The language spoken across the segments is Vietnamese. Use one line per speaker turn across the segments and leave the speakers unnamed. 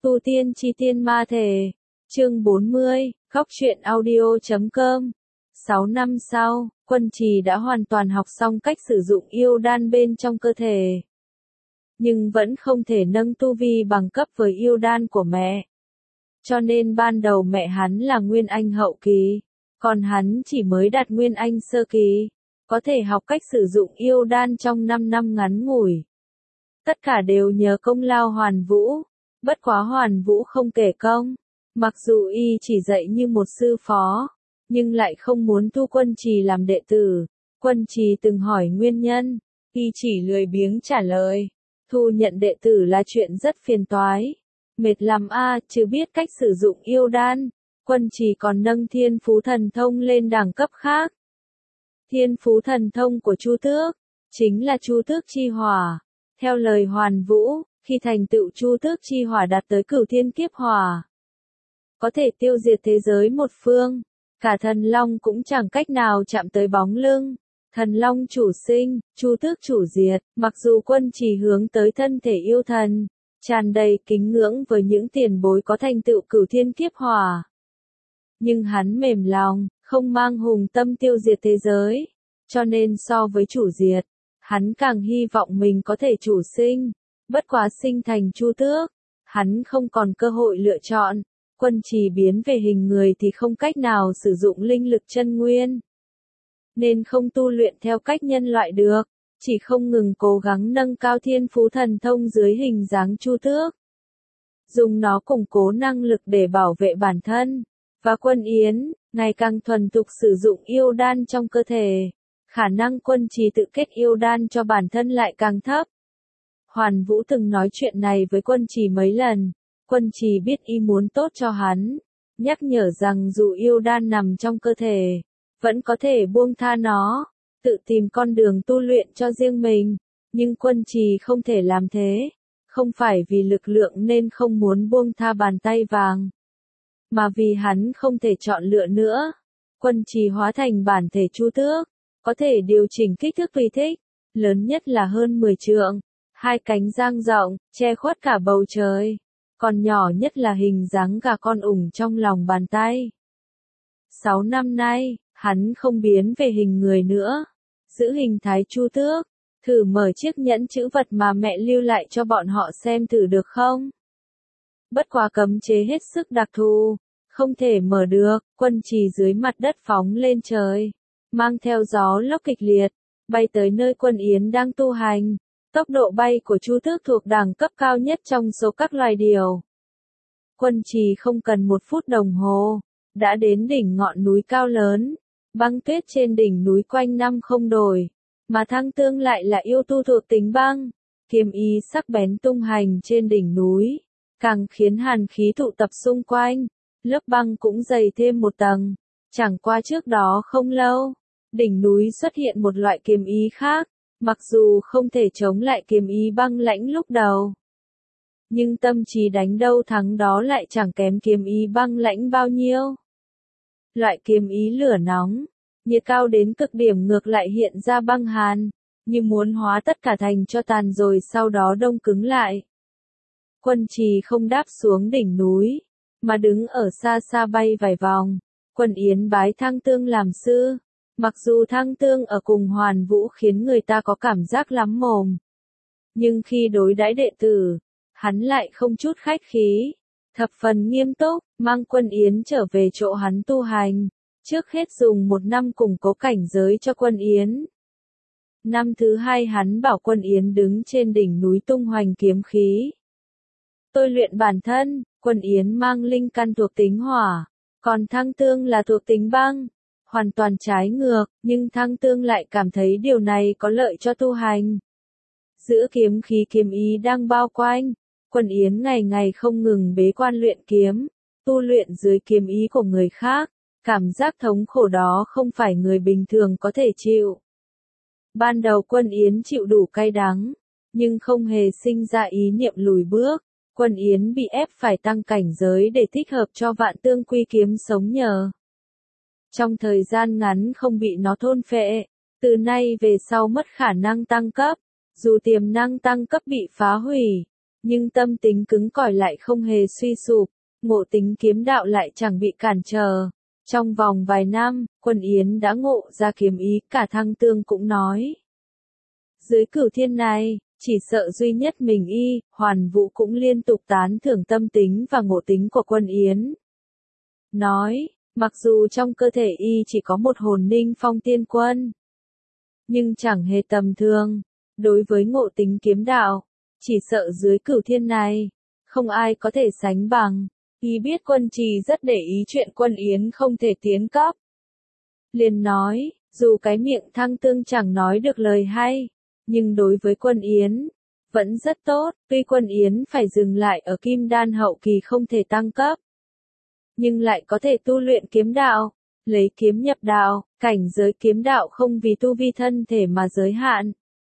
Tu tiên chi tiên ma thể. Chương 40, Góc truyện audio.com. 6 năm sau, Quân Trì đã hoàn toàn học xong cách sử dụng yêu đan bên trong cơ thể. Nhưng vẫn không thể nâng tu vi bằng cấp với yêu đan của mẹ. Cho nên ban đầu mẹ hắn là Nguyên Anh hậu kỳ, còn hắn chỉ mới đạt Nguyên Anh sơ kỳ. Có thể học cách sử dụng yêu đan trong 5 năm ngắn ngủi. Tất cả đều nhờ công lao Hoàn Vũ. Bất quá Hoàn Vũ không kể công. Mặc dù y chỉ dạy như một sư phó, nhưng lại không muốn thu Quân Trì làm đệ tử. Quân Trì từng hỏi nguyên nhân, y chỉ lười biếng trả lời. Thu nhận đệ tử là chuyện rất phiền toái. Mệt lắm chứ biết cách sử dụng yêu đan. Quân Trì còn nâng Thiên Phú Thần Thông lên đẳng cấp khác. Thiên Phú Thần Thông của Chu Tước chính là Chu Tước Chi Hỏa. Theo lời Hoàn Vũ, khi thành tựu Chu Tước Chi Hỏa đạt tới Cửu Thiên Kiếp Hỏa, có thể tiêu diệt thế giới một phương. Cả Thần Long cũng chẳng cách nào chạm tới bóng lưng. Thần Long chủ sinh, Chu Tước chủ diệt. Mặc dù Quân Trì hướng tới thân thể yêu thần, tràn đầy kính ngưỡng với những tiền bối có thành tựu Cửu Thiên Kiếp Hỏa, nhưng hắn mềm lòng, không mang hùng tâm tiêu diệt thế giới. Cho nên so với chủ diệt, hắn càng hy vọng mình có thể chủ sinh. Bất quá sinh thành Chu Tước, hắn không còn cơ hội lựa chọn. Quân Trì biến về hình người thì không cách nào sử dụng linh lực chân nguyên, nên không tu luyện theo cách nhân loại được, chỉ không ngừng cố gắng nâng cao Thiên Phú Thần Thông dưới hình dáng Chu Tước, dùng nó củng cố năng lực để bảo vệ bản thân. Và Quân Yến, ngày càng thuần thục sử dụng yêu đan trong cơ thể, khả năng Quân Trì tự kết yêu đan cho bản thân lại càng thấp. Hoàn Vũ từng nói chuyện này với Quân Trì mấy lần. Quân Trì biết y muốn tốt cho hắn, nhắc nhở rằng dù yêu đan nằm trong cơ thể, vẫn có thể buông tha nó, tự tìm con đường tu luyện cho riêng mình. Nhưng Quân Trì không thể làm thế, không phải vì lực lượng nên không muốn buông tha bàn tay vàng, mà vì hắn không thể chọn lựa nữa. Quân Trì hóa thành bản thể Chu Tước, có thể điều chỉnh kích thước tùy thích, lớn nhất là hơn 10 trượng, hai cánh dang rộng, che khuất cả bầu trời, còn nhỏ nhất là hình dáng gà con ủng trong lòng bàn tay. 6 năm nay, hắn không biến về hình người nữa, giữ hình thái Chu Tước. Thử mở chiếc nhẫn chữ vật mà mẹ lưu lại cho bọn họ xem thử được không? Bất quá cấm chế hết sức đặc thù, không thể mở được. Quân Trì dưới mặt đất phóng lên trời, mang theo gió lốc kịch liệt, bay tới nơi Quân Yến đang tu hành. Tốc độ bay của Chu Tước thuộc đẳng cấp cao nhất trong số các loài điểu. Quân Trì không cần 1 phút đồng hồ, đã đến đỉnh ngọn núi cao lớn. Băng tuyết trên đỉnh núi quanh năm không đổi, mà Thăng Tương lại là yêu tu thuộc tính băng. Kiếm ý sắc bén tung hành trên đỉnh núi, càng khiến hàn khí tụ tập xung quanh. Lớp băng cũng dày thêm một tầng. Chẳng qua trước đó không lâu, đỉnh núi xuất hiện một loại kiếm ý khác. Mặc dù không thể chống lại kiếm ý băng lãnh lúc đầu, nhưng tâm trí đánh đâu thắng đó lại chẳng kém kiếm ý băng lãnh bao nhiêu. Loại kiếm ý lửa nóng, nhiệt cao đến cực điểm ngược lại hiện ra băng hàn, như muốn hóa tất cả thành tro tàn rồi sau đó đông cứng lại. Quân Trì không đáp xuống đỉnh núi, mà đứng ở xa xa bay vài vòng. Quân Yến bái Thăng Tương làm sư. Mặc dù Thăng Tương ở cùng Hoàn Vũ khiến người ta có cảm giác lắm mồm, nhưng khi đối đãi đệ tử, hắn lại không chút khách khí, thập phần nghiêm túc, mang Quân Yến trở về chỗ hắn tu hành. Trước hết dùng 1 năm củng cố cảnh giới cho Quân Yến. Năm thứ 2 hắn bảo Quân Yến đứng trên đỉnh núi tung hoành kiếm khí, tôi luyện bản thân. Quân Yến mang linh căn thuộc tính hỏa, còn Thăng Tương là thuộc tính băng. Hoàn toàn trái ngược, nhưng Thăng Tương lại cảm thấy điều này có lợi cho tu hành. Giữa kiếm khí kiếm ý đang bao quanh, Quân Yến ngày ngày không ngừng bế quan luyện kiếm, tu luyện dưới kiếm ý của người khác. Cảm giác thống khổ đó không phải người bình thường có thể chịu. Ban đầu Quân Yến chịu đủ cay đắng, nhưng không hề sinh ra ý niệm lùi bước. Quân Yến bị ép phải tăng cảnh giới để thích hợp cho Vạn Tương Quy kiếm sống nhờ. Trong thời gian ngắn không bị nó thôn phệ, từ nay về sau mất khả năng tăng cấp. Dù tiềm năng tăng cấp bị phá hủy, Nhưng tâm tính cứng cỏi lại không hề suy sụp, ngộ tính kiếm đạo lại chẳng bị cản trở. Trong vòng vài năm, Quân Yến đã ngộ ra kiếm ý, cả Thăng Tương cũng nói. Dưới cửu thiên này, chỉ sợ duy nhất mình y, Hoàn Vũ cũng liên tục tán thưởng tâm tính và ngộ tính của Quân Yến. Nói, mặc dù trong cơ thể y chỉ có một hồn Ninh Phong Tiên Quân, nhưng chẳng hề tầm thường. Đối với ngộ tính kiếm đạo, chỉ sợ dưới cửu thiên này, không ai có thể sánh bằng. Y biết Quân Trì rất để ý chuyện Quân Yến không thể tiến cấp. Liền nói, dù cái miệng Thăng Tương chẳng nói được lời hay, nhưng đối với Quân Yến, vẫn rất tốt. Tuy Quân Yến phải dừng lại ở kim đan hậu kỳ không thể tăng cấp, nhưng lại có thể tu luyện kiếm đạo, lấy kiếm nhập đạo, cảnh giới kiếm đạo không vì tu vi thân thể mà giới hạn.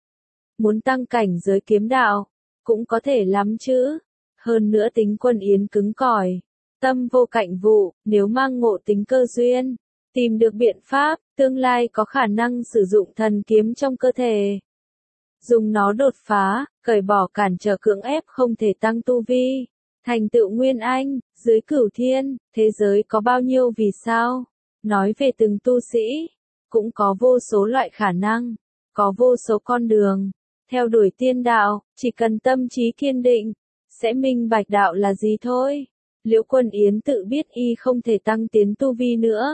Muốn tăng cảnh giới kiếm đạo, cũng có thể lắm chứ. Hơn nữa tính Quân Yến cứng cỏi, tâm vô cạnh vụ, nếu mang ngộ tính cơ duyên, tìm được biện pháp, tương lai có khả năng sử dụng thần kiếm trong cơ thể. Dùng nó đột phá, cởi bỏ cản trở cưỡng ép không thể tăng tu vi, thành tựu nguyên anh, dưới cửu thiên, thế giới có bao nhiêu vì sao? Nói về từng tu sĩ, cũng có vô số loại khả năng, có vô số con đường. Theo đuổi tiên đạo, chỉ cần tâm trí kiên định, sẽ minh bạch đạo là gì thôi. Liễu Quân Yến tự biết y không thể tăng tiến tu vi nữa,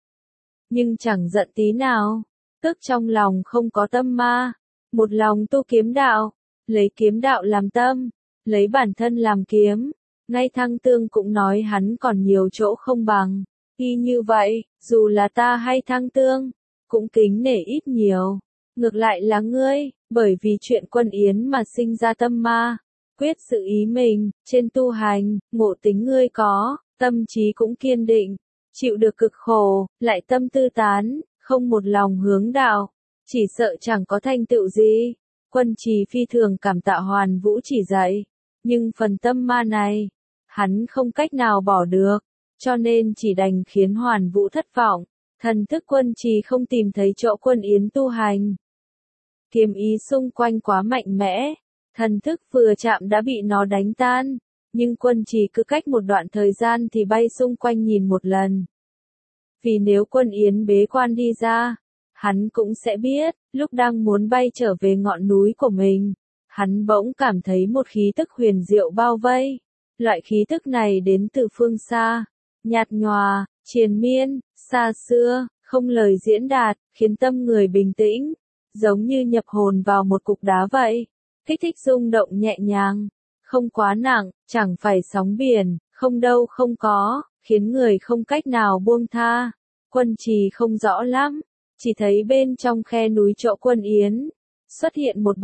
nhưng chẳng giận tí nào, tức trong lòng không có tâm ma, một lòng tu kiếm đạo, lấy kiếm đạo làm tâm, lấy bản thân làm kiếm. Ngay Thăng Tương cũng nói hắn còn nhiều chỗ không bằng. Y như vậy, dù là ta hay Thăng Tương, cũng kính nể ít nhiều. Ngược lại là ngươi, bởi vì chuyện Quân Yến mà sinh ra tâm ma, quyết sự ý mình, trên tu hành, ngộ tính ngươi có, tâm trí cũng kiên định, chịu được cực khổ, lại tâm tư tán, không một lòng hướng đạo, chỉ sợ chẳng có thành tựu gì. Quân Trì phi thường cảm tạ Hoàn Vũ chỉ dạy, nhưng phần tâm ma này, hắn không cách nào bỏ được, cho nên chỉ đành khiến Hoàn Vũ thất vọng. Thần thức Quân Trì không tìm thấy chỗ Quân Yến tu hành. Kiếm ý xung quanh quá mạnh mẽ, thần thức vừa chạm đã bị nó đánh tan, nhưng Quân Trì cứ cách một đoạn thời gian thì bay xung quanh nhìn một lần. Vì nếu Quân Yến bế quan đi ra, hắn cũng sẽ biết, lúc đang muốn bay trở về ngọn núi của mình, hắn bỗng cảm thấy một khí tức huyền diệu bao vây. Loại khí tức này đến từ phương xa, nhạt nhòa, triền miên, xa xưa, không lời diễn đạt, khiến tâm người bình tĩnh, giống như nhập hồn vào một cục đá vậy. Kích thích rung động nhẹ nhàng, không quá nặng, chẳng phải sóng biển, không đâu không có, khiến người không cách nào buông tha. Quân Trì không rõ lắm, chỉ thấy bên trong khe núi chỗ Quân Yến, xuất hiện một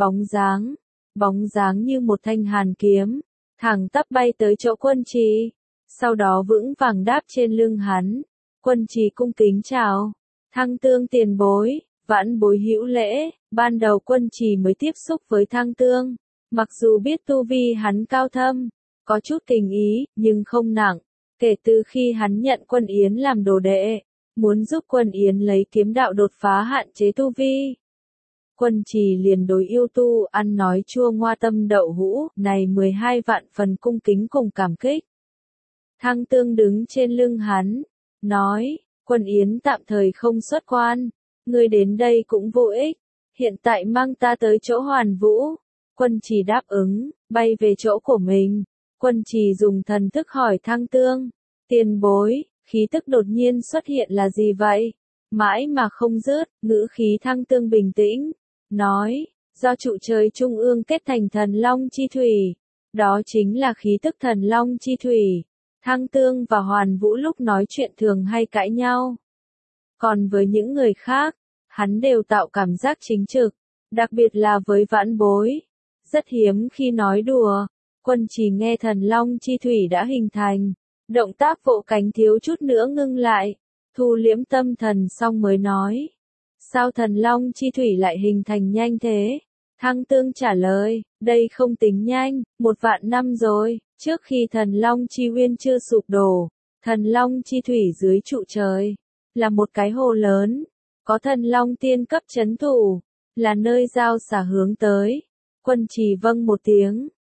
bóng dáng như một thanh hàn kiếm, thẳng tắp bay tới chỗ Quân Trì, sau đó vững vàng đáp trên lưng hắn. Quân Trì cung kính chào, Thăng Tương tiền bối, vãn bối hữu lễ. Ban đầu Quân Trì mới tiếp xúc với Thăng Tương, mặc dù biết tu vi hắn cao thâm, có chút tình ý, nhưng không nặng. Kể từ khi hắn nhận Quân Yến làm đồ đệ, muốn giúp Quân Yến lấy kiếm đạo đột phá hạn chế tu vi, Quân Trì liền đối yêu tu ăn nói chua ngoa tâm đậu hũ này 12 vạn phần cung kính cùng cảm kích. Thăng Tương đứng trên lưng hắn, nói, Quân Yến tạm thời không xuất quan, ngươi đến đây cũng vô ích, hiện tại mang ta tới chỗ Hoàn Vũ. Quân Trì đáp ứng, bay về chỗ của mình. Quân Trì dùng thần thức hỏi Thăng Tương, tiền bối, khí tức đột nhiên xuất hiện là gì vậy? Mãi mà không dứt, ngữ khí Thăng Tương bình tĩnh, nói, do trụ trời trung ương kết thành thần long chi thủy, đó chính là khí tức thần long chi thủy. Thăng Tương và Hoàn Vũ lúc nói chuyện thường hay cãi nhau. Còn với những người khác, hắn đều tạo cảm giác chính trực, đặc biệt là với vãn bối. Rất hiếm khi nói đùa, Quân Trì nghe thần long chi thủy đã hình thành, động tác vỗ cánh thiếu chút nữa ngưng lại, thu liễm tâm thần xong mới nói. Sao thần long chi thủy lại hình thành nhanh thế? Thăng Tương trả lời, đây không tính nhanh, 1 vạn năm rồi, trước khi thần long chi uyên chưa sụp đổ, thần long chi thủy dưới trụ trời, là một cái hồ lớn, có thần long tiên cấp trấn thủ, là nơi giao xả hướng tới. Quân Trì vâng một tiếng,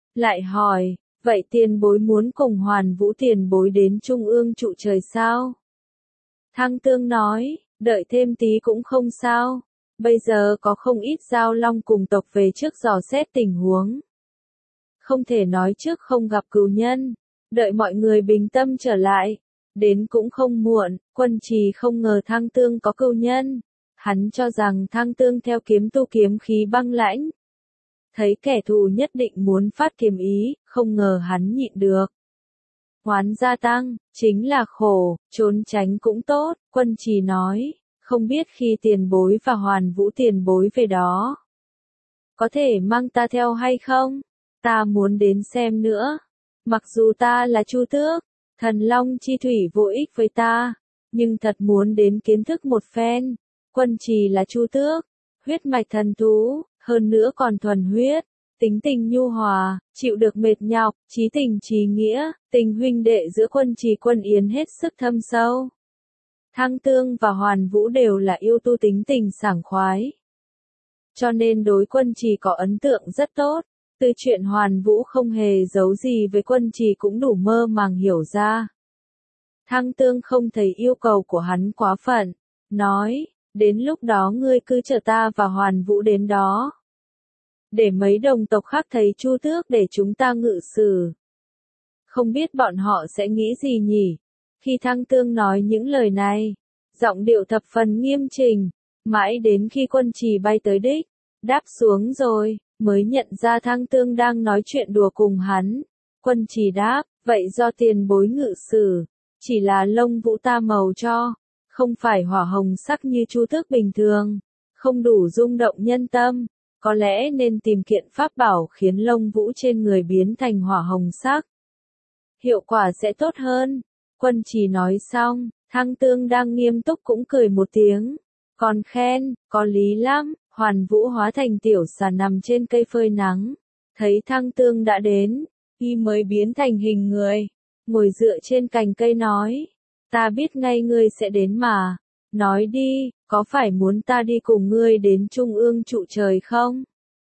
lại hỏi, vậy tiền bối muốn cùng Hoàn Vũ tiền bối đến Trung ương trụ trời sao? Thăng Tương nói, đợi thêm tí cũng không sao, bây giờ có không ít giao long cùng tộc về trước dò xét tình huống. Không thể nói trước không gặp cừu nhân, đợi mọi người bình tâm trở lại, đến cũng không muộn. Quân Trì không ngờ Thăng Tương có cừu nhân, hắn cho rằng Thăng Tương theo kiếm tu kiếm khí băng lãnh. Thấy kẻ thù nhất định muốn phát kiếm ý, không ngờ hắn nhịn được. Oán gia tăng, chính là khổ, trốn tránh cũng tốt. Quân Trì nói, không biết khi tiền bối và Hoàn Vũ tiền bối về đó, có thể mang ta theo hay không? Ta muốn đến xem nữa. Mặc dù ta là Chu Tước, thần long chi thủy vô ích với ta, nhưng thật muốn đến kiến thức một phen. Quân Trì là Chu Tước, huyết mạch thần thú, hơn nữa còn thuần huyết, tính tình nhu hòa, chịu được mệt nhọc, chí tình chí nghĩa, tình huynh đệ giữa Quân Trì Quân Yến hết sức thâm sâu. Thăng Tương và Hoàn Vũ đều là yêu tu tính tình sảng khoái, cho nên đối Quân Trì có ấn tượng rất tốt. Từ chuyện Hoàn Vũ không hề giấu gì với Quân Trì cũng đủ mơ màng hiểu ra. Thăng Tương không thấy yêu cầu của hắn quá phận, nói, đến lúc đó ngươi cứ chờ ta và Hoàn Vũ đến đó. Để mấy đồng tộc khác thấy Chu Tước để chúng ta ngự xử. Không biết bọn họ sẽ nghĩ gì nhỉ? Khi Thăng Tương nói những lời này, giọng điệu thập phần nghiêm trình, mãi đến khi Quân Trì bay tới đích, đáp xuống rồi, mới nhận ra Thăng Tương đang nói chuyện đùa cùng hắn. Quân Trì đáp, vậy do tiền bối ngự sử, chỉ là lông vũ ta màu cho, không phải hỏa hồng sắc như Chu Tước bình thường, không đủ rung động nhân tâm, có lẽ nên tìm kiện pháp bảo khiến lông vũ trên người biến thành hỏa hồng sắc. Hiệu quả sẽ tốt hơn. Quân Trì nói xong, Thăng Tương đang nghiêm túc cũng cười một tiếng, còn khen, có lý lắm. Hoàn Vũ hóa thành tiểu xà nằm trên cây phơi nắng, thấy Thăng Tương đã đến, y mới biến thành hình người, ngồi dựa trên cành cây nói, ta biết ngay ngươi sẽ đến mà, nói đi, có phải muốn ta đi cùng ngươi đến Trung ương trụ trời không?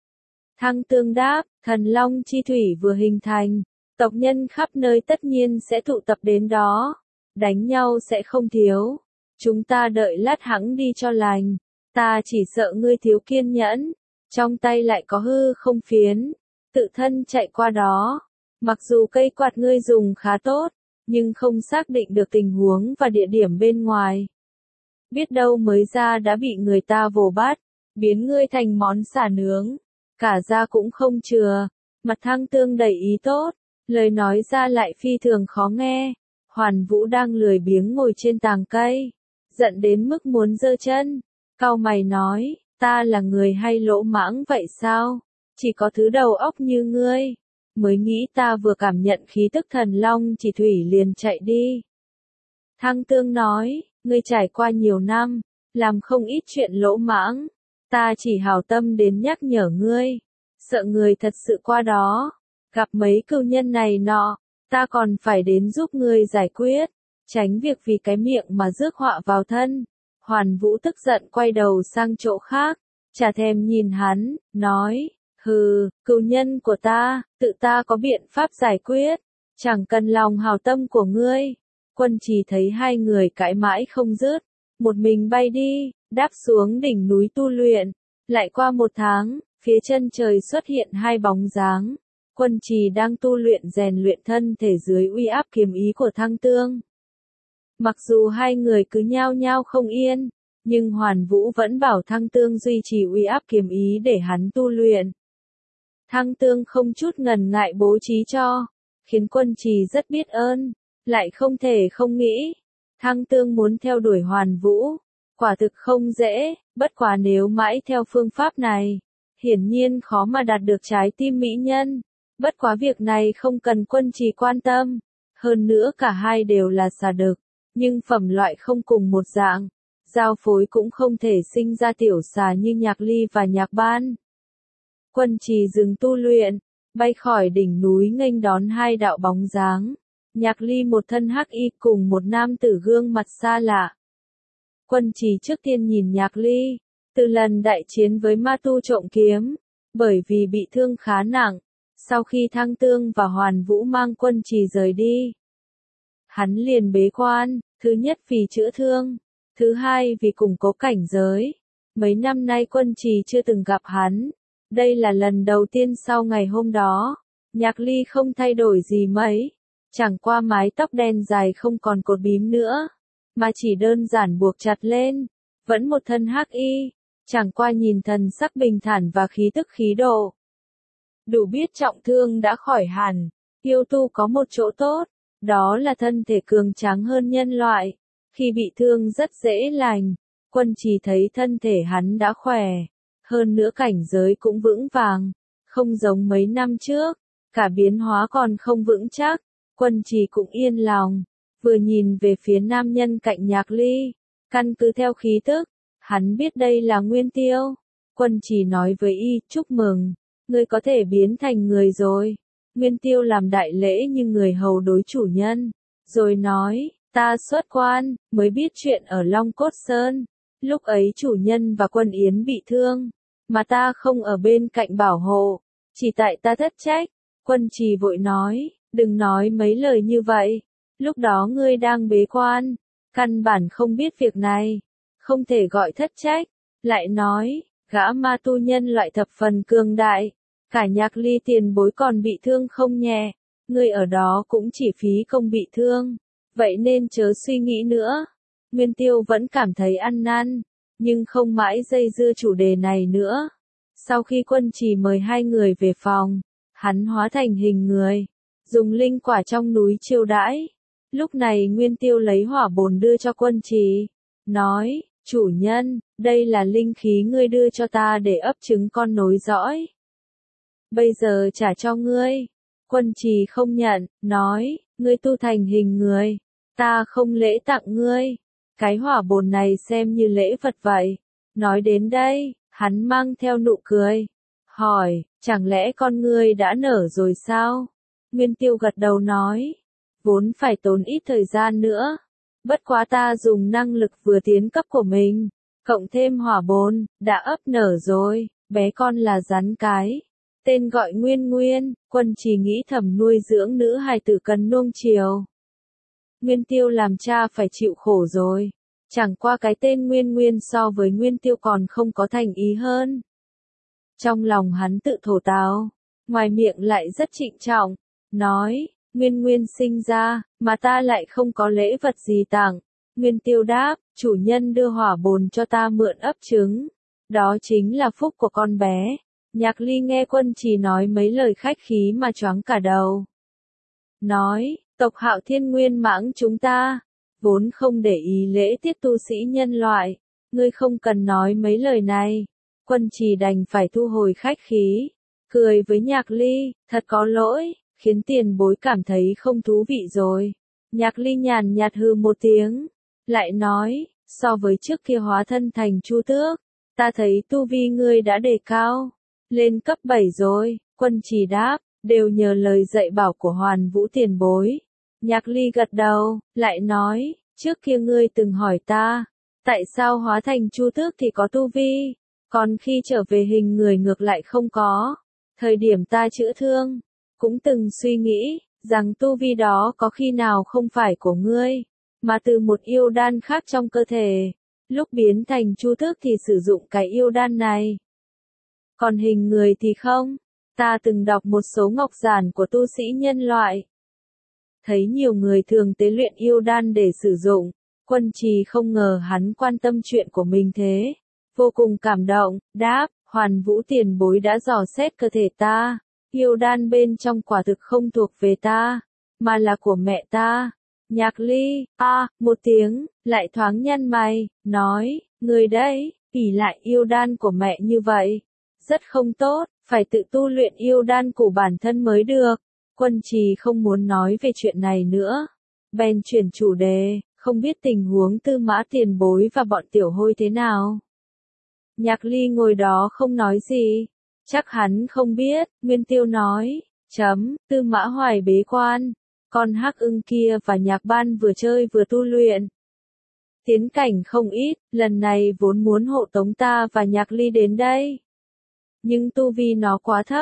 Thăng Tương đáp, thần long chi thủy vừa hình thành, tộc nhân khắp nơi tất nhiên sẽ tụ tập đến đó, đánh nhau sẽ không thiếu, chúng ta đợi lát hẵng đi cho lành. Ta chỉ sợ ngươi thiếu kiên nhẫn, trong tay lại có hư không phiến, tự thân chạy qua đó. Mặc dù cây quạt ngươi dùng khá tốt, nhưng không xác định được tình huống và địa điểm bên ngoài. Biết đâu mới ra đã bị người ta vồ bắt, biến ngươi thành món xả nướng, cả da cũng không chừa. Mặt Thăng Tương đầy ý tốt, lời nói ra lại phi thường khó nghe. Hoàn Vũ đang lười biếng ngồi trên tàng cây, giận đến mức muốn giơ chân. Cau mày nói, ta là người hay lỗ mãng vậy sao? Chỉ có thứ đầu óc như ngươi, mới nghĩ ta vừa cảm nhận khí tức thần long chỉ thủy liền chạy đi. Thăng Tương nói, ngươi trải qua nhiều năm, làm không ít chuyện lỗ mãng, ta chỉ hảo tâm đến nhắc nhở ngươi, sợ người thật sự qua đó, gặp mấy cừu nhân này nọ, ta còn phải đến giúp ngươi giải quyết, tránh việc vì cái miệng mà rước họa vào thân. Hoàn Vũ tức giận quay đầu sang chỗ khác, chả thèm nhìn hắn, nói, hừ, cừu nhân của ta, tự ta có biện pháp giải quyết, chẳng cần lòng hảo tâm của ngươi. Quân Trì thấy hai người cãi mãi không dứt, một mình bay đi, đáp xuống đỉnh núi tu luyện. Lại qua một tháng, phía chân trời xuất hiện hai bóng dáng. Quân Trì đang tu luyện rèn luyện thân thể dưới uy áp kiếm ý của Thăng Tương. Mặc dù hai người cứ nhao nhao không yên, nhưng Hoàn Vũ vẫn bảo Thăng Tương duy trì uy áp kiếm ý để hắn tu luyện. Thăng Tương không chút ngần ngại bố trí cho, khiến Quân Trì rất biết ơn, lại không thể không nghĩ. Thăng Tương muốn theo đuổi Hoàn Vũ, quả thực không dễ, bất quá nếu mãi theo phương pháp này, hiển nhiên khó mà đạt được trái tim mỹ nhân. Bất quá việc này không cần Quân Trì quan tâm, hơn nữa cả hai đều là xà đực, nhưng phẩm loại không cùng một dạng, giao phối cũng không thể sinh ra tiểu xà như Nhạc Ly và Nhạc Ban. Quân Trì dừng tu luyện, bay khỏi đỉnh núi nghênh đón hai đạo bóng dáng. Nhạc Ly một thân hắc y cùng một nam tử gương mặt xa lạ. Quân Trì trước tiên nhìn Nhạc Ly, từ lần đại chiến với ma tu trộm kiếm, bởi vì bị thương khá nặng, Sau khi Thăng Tương và Hoàn Vũ mang Quân Trì rời đi, hắn liền bế quan, thứ nhất vì chữa thương, thứ hai vì củng cố cảnh giới. Mấy năm nay Quân Trì chưa từng gặp hắn, đây là lần đầu tiên sau ngày hôm đó. Nhạc Ly không thay đổi gì mấy, chẳng qua mái tóc đen dài không còn cột bím nữa, mà chỉ đơn giản buộc chặt lên, vẫn một thân hắc y, chẳng qua nhìn thần sắc bình thản và khí tức khí độ. Đủ biết trọng thương đã khỏi hẳn, yêu tu có một chỗ tốt, đó là thân thể cường tráng hơn nhân loại, khi bị thương rất dễ lành. Quân Trì thấy thân thể hắn đã khỏe, hơn nữa cảnh giới cũng vững vàng, không giống mấy năm trước, cả biến hóa còn không vững chắc. Quân Trì cũng yên lòng, vừa nhìn về phía nam nhân cạnh Nhạc Ly, căn cứ theo khí tức, hắn biết đây là Nguyên Tiêu. Quân Trì nói với y, chúc mừng, ngươi có thể biến thành người rồi. Nguyên Tiêu làm đại lễ như người hầu đối chủ nhân, rồi nói, ta xuất quan, mới biết chuyện ở Long Cốt Sơn. Lúc ấy chủ nhân và Quân Yến bị thương, mà ta không ở bên cạnh bảo hộ, chỉ tại ta thất trách. Quân Trì vội nói, đừng nói mấy lời như vậy, lúc đó ngươi đang bế quan, căn bản không biết việc này, không thể gọi thất trách. Lại nói, gã ma tu nhân loại thập phần cường đại, cả Nhạc Ly tiền bối còn bị thương không nhẹ, ngươi ở đó cũng chỉ phí công bị thương, vậy nên chớ suy nghĩ nữa. Nguyên Tiêu vẫn cảm thấy ăn năn, nhưng không mãi dây dưa chủ đề này nữa. Sau khi Quân Trì mời hai người về phòng, hắn hóa thành hình người, dùng linh quả trong núi chiêu đãi. Lúc này Nguyên Tiêu lấy hỏa bồn đưa cho Quân Trì, nói, chủ nhân, đây là linh khí ngươi đưa cho ta để ấp trứng con nối dõi. Bây giờ trả cho ngươi. Quân Trì không nhận, nói, ngươi tu thành hình người, ta không lễ tặng ngươi. Cái hỏa bồn này xem như lễ vật vậy. Nói đến đây, hắn mang theo nụ cười, hỏi, chẳng lẽ con ngươi đã nở rồi sao? Nguyên Tiêu gật đầu nói, vốn phải tốn ít thời gian nữa, bất quá ta dùng năng lực vừa tiến cấp của mình, cộng thêm hỏa bồn, đã ấp nở rồi. Bé con là rắn cái, tên gọi Nguyên Nguyên. Quân Trì nghĩ thầm nuôi dưỡng nữ hài tử cần nuông chiều. Nguyên Tiêu làm cha phải chịu khổ rồi, chẳng qua cái tên Nguyên Nguyên so với Nguyên Tiêu còn không có thành ý hơn. Trong lòng hắn tự thổ tào, ngoài miệng lại rất trịnh trọng, nói, Nguyên Nguyên sinh ra, mà ta lại không có lễ vật gì tặng. Nguyên Tiêu đáp, chủ nhân đưa hỏa bồn cho ta mượn ấp trứng, đó chính là phúc của con bé. Nhạc Ly nghe Quân Trì nói mấy lời khách khí mà choáng cả đầu. Nói, tộc Hạo Thiên Nguyên Mãng chúng ta, vốn không để ý lễ tiết tu sĩ nhân loại, ngươi không cần nói mấy lời này. Quân Trì đành phải thu hồi khách khí, cười với Nhạc Ly, thật có lỗi, khiến tiền bối cảm thấy không thú vị rồi. Nhạc Ly nhàn nhạt hừ một tiếng, lại nói, so với trước kia hóa thân thành Chu Tước, ta thấy tu vi ngươi đã đề cao, lên cấp 7 rồi. Quân Trì đáp, đều nhờ lời dạy bảo của Hoàn Vũ tiền bối. Nhạc Ly gật đầu, lại nói, trước kia ngươi từng hỏi ta, tại sao hóa thành Chu Tước thì có tu vi, còn khi trở về hình người ngược lại không có. Thời điểm ta chữa thương, cũng từng suy nghĩ, rằng tu vi đó có khi nào không phải của ngươi, mà từ một yêu đan khác trong cơ thể. Lúc biến thành Chu Tước thì sử dụng cái yêu đan này. Còn hình người thì không. Ta từng đọc một số ngọc giản của tu sĩ nhân loại, thấy nhiều người thường tế luyện yêu đan để sử dụng. Quân Trì không ngờ hắn quan tâm chuyện của mình thế, vô cùng cảm động, đáp, Hoàn Vũ tiền bối đã dò xét cơ thể ta, yêu đan bên trong quả thực không thuộc về ta, mà là của mẹ ta. Nhạc Ly, một tiếng, lại thoáng nhăn mày, nói, người đấy, ỷ lại yêu đan của mẹ như vậy, rất không tốt, phải tự tu luyện yêu đan của bản thân mới được. Quân Trì không muốn nói về chuyện này nữa, bèn chuyển chủ đề, không biết tình huống Tư Mã tiền bối và bọn tiểu hôi thế nào. Nhạc Ly ngồi đó không nói gì, chắc hắn không biết. Nguyên Tiêu nói, Tư Mã Hoài bế quan, con hắc ưng kia và Nhạc Ban vừa chơi vừa tu luyện, tiến cảnh không ít, lần này vốn muốn hộ tống ta và Nhạc Ly đến đây, nhưng tu vi nó quá thấp,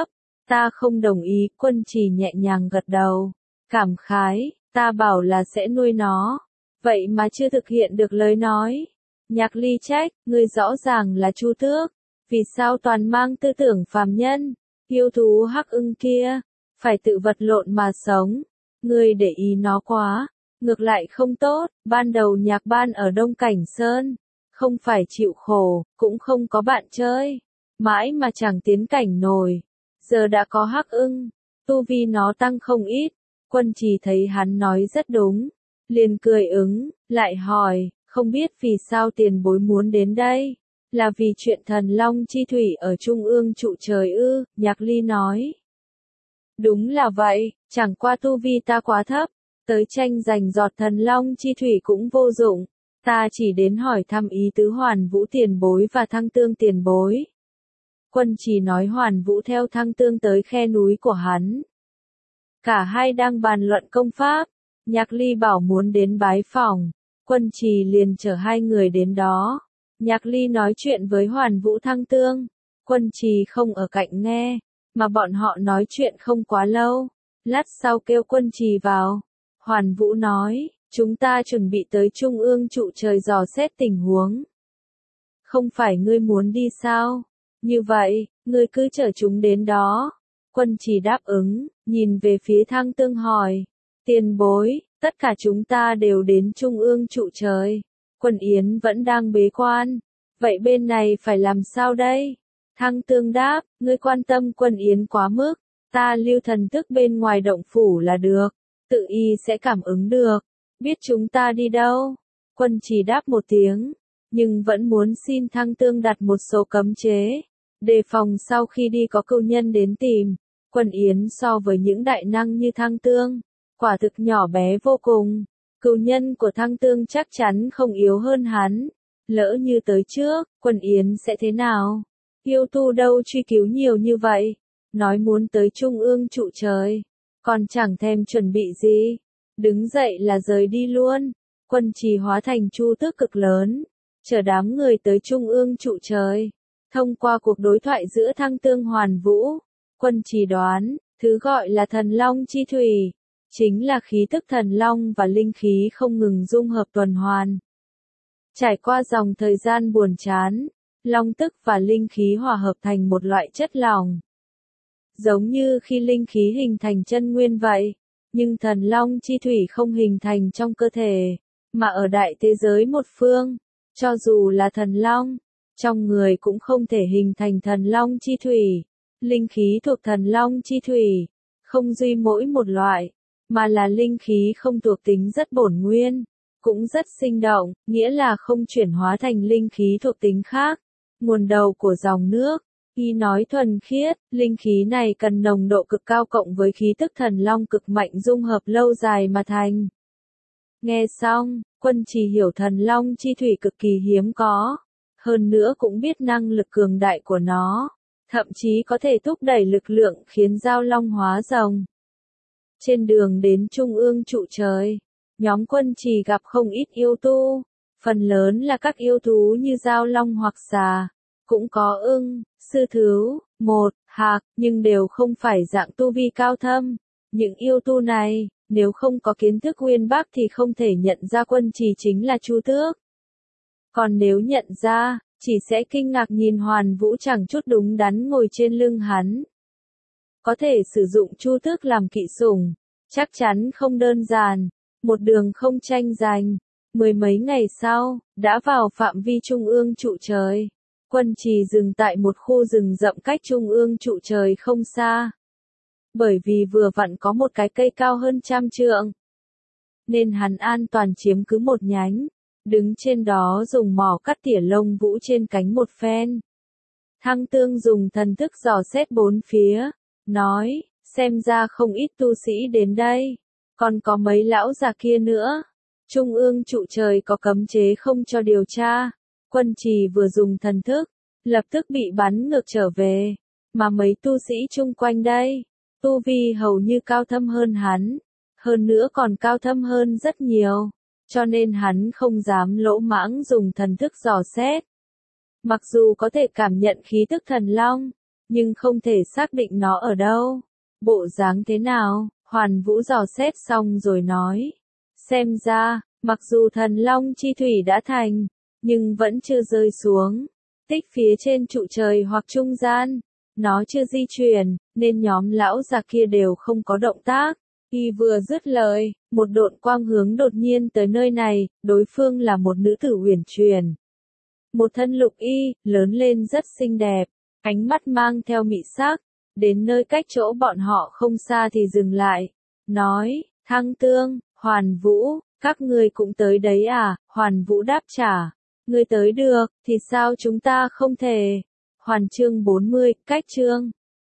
Ta không đồng ý, Quân Trì nhẹ nhàng gật đầu. Cảm khái, ta bảo là sẽ nuôi nó. Vậy mà chưa thực hiện được lời nói. Nhạc Ly trách, ngươi rõ ràng là Chu Tước. Vì sao toàn mang tư tưởng phàm nhân? Yêu thú hắc ưng kia, phải tự vật lộn mà sống. Ngươi để ý nó quá. Ngược lại không tốt, ban đầu Nhạc Ban ở Đông Cảnh Sơn. Không phải chịu khổ, cũng không có bạn chơi. Mãi mà chẳng tiến cảnh nổi. Giờ đã có hắc ưng, tu vi nó tăng không ít. Quân Trì thấy hắn nói rất đúng, liền cười ứng, lại hỏi, không biết vì sao tiền bối muốn đến đây? Là vì chuyện thần long chi thủy ở trung ương trụ trời ư? Nhạc Ly nói. Đúng là vậy, chẳng qua tu vi ta quá thấp, tới tranh giành giọt thần long chi thủy cũng vô dụng. Ta chỉ đến hỏi thăm ý tứ Hoàn Vũ tiền bối và Thăng Tương tiền bối. Quân Trì nói Hoàn Vũ theo Thăng Tương tới khe núi của hắn. Cả hai đang bàn luận công pháp. Nhạc Ly bảo muốn đến bái phỏng. Quân Trì liền chở hai người đến đó. Nhạc Ly nói chuyện với Hoàn Vũ Thăng Tương. Quân Trì không ở cạnh nghe, mà bọn họ nói chuyện không quá lâu. Lát sau kêu Quân Trì vào. Hoàn Vũ nói, chúng ta chuẩn bị tới trung ương trụ trời dò xét tình huống. Không phải ngươi muốn đi sao? Như vậy, ngươi cứ chở chúng đến đó. Quân Trì đáp ứng, nhìn về phía Thăng Tương hỏi. Tiền bối, tất cả chúng ta đều đến trung ương trụ trời. Quân Yến vẫn đang bế quan. Vậy bên này phải làm sao đây? Thăng Tương đáp, ngươi quan tâm Quân Yến quá mức. Ta lưu thần thức bên ngoài động phủ là được. Tự y sẽ cảm ứng được. Biết chúng ta đi đâu? Quân Trì đáp một tiếng. Nhưng vẫn muốn xin Thăng Tương đặt một số cấm chế. Đề phòng sau khi đi có cừu nhân đến tìm. Quân Yến so với những đại năng như Thăng Tương, quả thực nhỏ bé vô cùng. Cừu nhân của Thăng Tương chắc chắn không yếu hơn hắn. Lỡ như tới trước, Quân Yến sẽ thế nào? Yêu tu đâu truy cứu nhiều như vậy. Nói muốn tới trung ương trụ trời. Còn chẳng thèm chuẩn bị gì. Đứng dậy là rời đi luôn. Quân Trì hóa thành Chu Tước cực lớn. Chở đám người tới trung ương trụ trời. Thông qua cuộc đối thoại giữa Thăng Tương Hoàn Vũ, Quân Trì đoán, thứ gọi là thần long chi thủy, chính là khí tức thần long và linh khí không ngừng dung hợp tuần hoàn. Trải qua dòng thời gian buồn chán, long tức và linh khí hòa hợp thành một loại chất lỏng. Giống như khi linh khí hình thành chân nguyên vậy, nhưng thần long chi thủy không hình thành trong cơ thể, mà ở đại thế giới một phương, cho dù là thần long, trong người cũng không thể hình thành thần long chi thủy. Linh khí thuộc thần long chi thủy, không duy mỗi một loại, mà là linh khí không thuộc tính rất bổn nguyên, cũng rất sinh động, nghĩa là không chuyển hóa thành linh khí thuộc tính khác. Nguồn đầu của dòng nước, y nói thuần khiết, linh khí này cần nồng độ cực cao cộng với khí tức thần long cực mạnh dung hợp lâu dài mà thành. Nghe xong, Quân Trì hiểu thần long chi thủy cực kỳ hiếm có, hơn nữa cũng biết năng lực cường đại của nó. Thậm chí có thể thúc đẩy lực lượng khiến giao long hóa rồng. Trên đường đến trung ương trụ trời, nhóm Quân Trì gặp không ít yêu tu, phần lớn là các yêu thú như giao long hoặc xà, cũng có ưng, sư thứu, một, hạc, nhưng đều không phải dạng tu vi cao thâm. Những yêu tu này, nếu không có kiến thức uyên bác thì không thể nhận ra Quân Trì chính là Chu Tước. Còn nếu nhận ra, chỉ sẽ kinh ngạc nhìn Hoàn Vũ chẳng chút đúng đắn ngồi trên lưng hắn. Có thể sử dụng Chu Tước làm kỵ sủng, chắc chắn không đơn giản, một đường không tranh giành. Mười mấy ngày sau, đã vào phạm vi trung ương trụ trời. Quân Trì dừng tại một khu rừng rậm cách trung ương trụ trời không xa. Bởi vì vừa vặn có một cái cây cao hơn 100 trượng, nên hắn an toàn chiếm cứ một nhánh. Đứng trên đó dùng mỏ cắt tỉa lông vũ trên cánh một phen. Thăng Tương dùng thần thức dò xét bốn phía, nói, xem ra không ít tu sĩ đến đây, còn có mấy lão già kia nữa. Trung ương trụ trời có cấm chế không cho điều tra. Quân Trì vừa dùng thần thức, lập tức bị bắn ngược trở về, mà mấy tu sĩ chung quanh đây, tu vi hầu như cao thâm hơn hắn, hơn nữa còn cao thâm hơn rất nhiều. Cho nên hắn không dám lỗ mãng dùng thần thức dò xét. Mặc dù có thể cảm nhận khí tức thần long, nhưng không thể xác định nó ở đâu. Bộ dáng thế nào? Hoàn Vũ dò xét xong rồi nói. Xem ra, mặc dù thần long chi thủy đã thành, nhưng vẫn chưa rơi xuống. Tích phía trên trụ trời hoặc trung gian. Nó chưa di chuyển, nên nhóm lão già kia đều không có động tác. Y vừa dứt lời, một độn quang hướng đột nhiên tới nơi này, đối phương là một nữ tử huyền truyền. Một thân lục y, lớn lên rất xinh đẹp, ánh mắt mang theo mị sắc, đến nơi cách chỗ bọn họ không xa thì dừng lại, nói, Thăng Tương, Hoàn Vũ, các ngươi cũng tới đấy à? Hoàn Vũ đáp trả, ngươi tới được, thì sao chúng ta không thể? Hoàn chương 40, cách chương